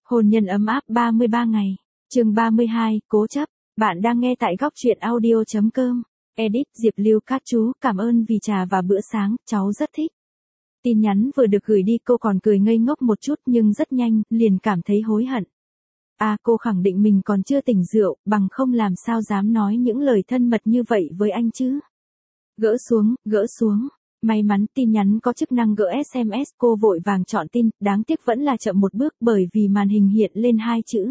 Hôn nhân ấm áp 33 ngày. Chương 32, cố chấp. Bạn đang nghe tại góc truyện audio.com. Edit Diệp Lưu Cát chú, cảm ơn vì trà và bữa sáng, cháu rất thích. Tin nhắn vừa được gửi đi cô còn cười ngây ngốc một chút nhưng rất nhanh, liền cảm thấy hối hận. Cô khẳng định mình còn chưa tỉnh rượu, bằng không làm sao dám nói những lời thân mật như vậy với anh chứ. Gỡ xuống. May mắn tin nhắn có chức năng gỡ SMS, cô vội vàng chọn tin, đáng tiếc vẫn là chậm một bước bởi vì màn hình hiện lên 2 chữ.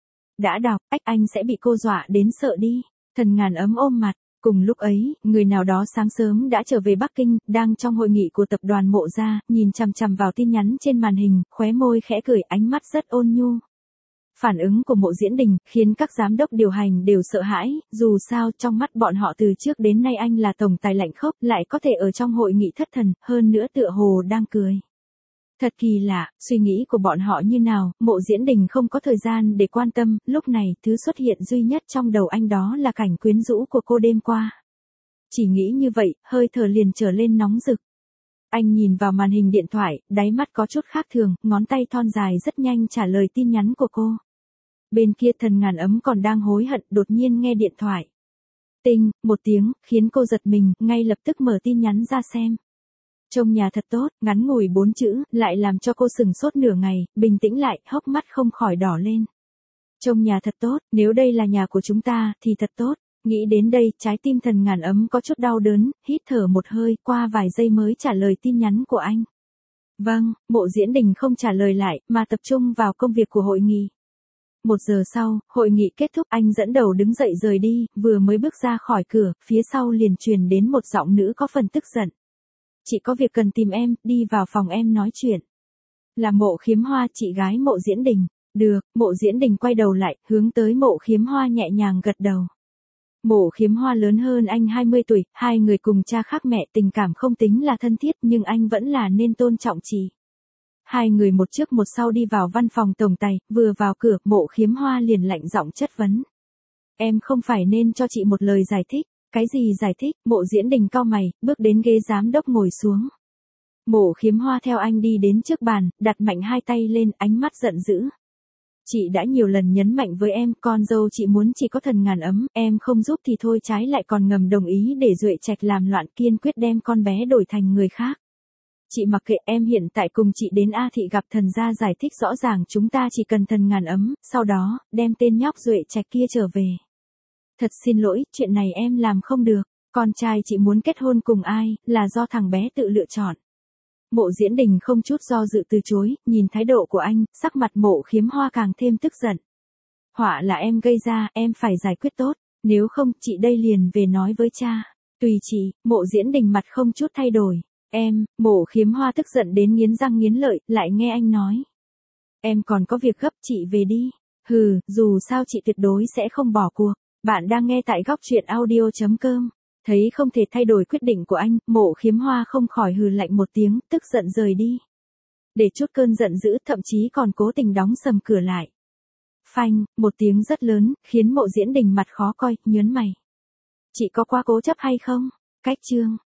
Đã đọc, anh sẽ bị cô dọa đến sợ đi. Thần ngàn ấm ôm mặt. Cùng lúc ấy, người nào đó sáng sớm đã trở về Bắc Kinh, đang trong hội nghị của tập đoàn Mộ Gia, nhìn chằm chằm vào tin nhắn trên màn hình, khóe môi khẽ cười, ánh mắt rất ôn nhu. Phản ứng của Mộ Diễn Đình khiến các giám đốc điều hành đều sợ hãi, dù sao trong mắt bọn họ từ trước đến nay anh là tổng tài lạnh khốc, lại có thể ở trong hội nghị thất thần, hơn nữa tựa hồ đang cười. Thật kỳ lạ, suy nghĩ của bọn họ như nào, Mộ Diễn Đình không có thời gian để quan tâm, lúc này thứ xuất hiện duy nhất trong đầu anh đó là cảnh quyến rũ của cô đêm qua. Chỉ nghĩ như vậy, hơi thở liền trở lên nóng rực. Anh nhìn vào màn hình điện thoại, đáy mắt có chút khác thường, ngón tay thon dài rất nhanh trả lời tin nhắn của cô. Bên kia thần ngàn ấm còn đang hối hận, đột nhiên nghe điện thoại. Tinh, một tiếng, khiến cô giật mình, ngay lập tức mở tin nhắn ra xem. Trông nhà thật tốt, ngắn ngủi 4 chữ, lại làm cho cô sừng sốt nửa ngày, bình tĩnh lại, hốc mắt không khỏi đỏ lên. Trông nhà thật tốt, nếu đây là nhà của chúng ta, thì thật tốt. Nghĩ đến đây, trái tim thần ngàn ấm có chút đau đớn, hít thở một hơi, qua vài giây mới trả lời tin nhắn của anh. Vâng, Mộ Diễn Đình không trả lời lại, mà tập trung vào công việc của hội nghị. 1 giờ sau, hội nghị kết thúc, anh dẫn đầu đứng dậy rời đi, vừa mới bước ra khỏi cửa, phía sau liền truyền đến một giọng nữ có phần tức giận. Chị có việc cần tìm em, đi vào phòng em nói chuyện. Là Mộ Khiếm Hoa, chị gái Mộ Diễn Đình. Được, Mộ Diễn Đình quay đầu lại, hướng tới Mộ Khiếm Hoa nhẹ nhàng gật đầu. Mộ Khiếm Hoa lớn hơn anh 20 tuổi, hai người cùng cha khác mẹ, tình cảm không tính là thân thiết nhưng anh vẫn là nên tôn trọng chị. Hai người một trước một sau đi vào văn phòng tổng tài, vừa vào cửa, Mộ Khiếm Hoa liền lạnh giọng chất vấn. Em không phải nên cho chị một lời giải thích. Cái gì giải thích? Mộ Diễn Đình cau mày, bước đến ghế giám đốc ngồi xuống. Mộ Khiếm Hoa theo anh đi đến trước bàn, đặt mạnh hai tay lên, ánh mắt giận dữ. Chị đã nhiều lần nhấn mạnh với em, con dâu chị muốn chỉ có thần ngàn ấm, em không giúp thì thôi, trái lại còn ngầm đồng ý để Duệ Trạch làm loạn, kiên quyết đem con bé đổi thành người khác. Chị mặc kệ, em hiện tại cùng chị đến A Thị gặp thần gia giải thích rõ ràng, chúng ta chỉ cần thần ngàn ấm, sau đó, đem tên nhóc Duệ Trạch kia trở về. Thật xin lỗi, chuyện này em làm không được, con trai chị muốn kết hôn cùng ai, là do thằng bé tự lựa chọn. Mộ Diễn Đình không chút do dự từ chối, nhìn thái độ của anh, sắc mặt Mộ Khiếm Hoa càng thêm tức giận. Họa là em gây ra, em phải giải quyết tốt, nếu không, chị đây liền về nói với cha. Tùy chị, Mộ Diễn Đình mặt không chút thay đổi. Mộ Khiếm Hoa tức giận đến nghiến răng nghiến lợi, lại nghe anh nói. Em còn có việc gấp, chị về đi. Hừ, dù sao chị tuyệt đối sẽ không bỏ cuộc. Bạn đang nghe tại góc truyện audio.com. Thấy không thể thay đổi quyết định của anh, Mộ Khiếm Hoa không khỏi hừ lạnh một tiếng, tức giận rời đi. Để chút cơn giận dữ, thậm chí còn cố tình đóng sầm cửa lại. Phanh, một tiếng rất lớn, khiến Mộ Diễn Đình mặt khó coi, nhớn mày. Chị có quá cố chấp hay không? Cách chương.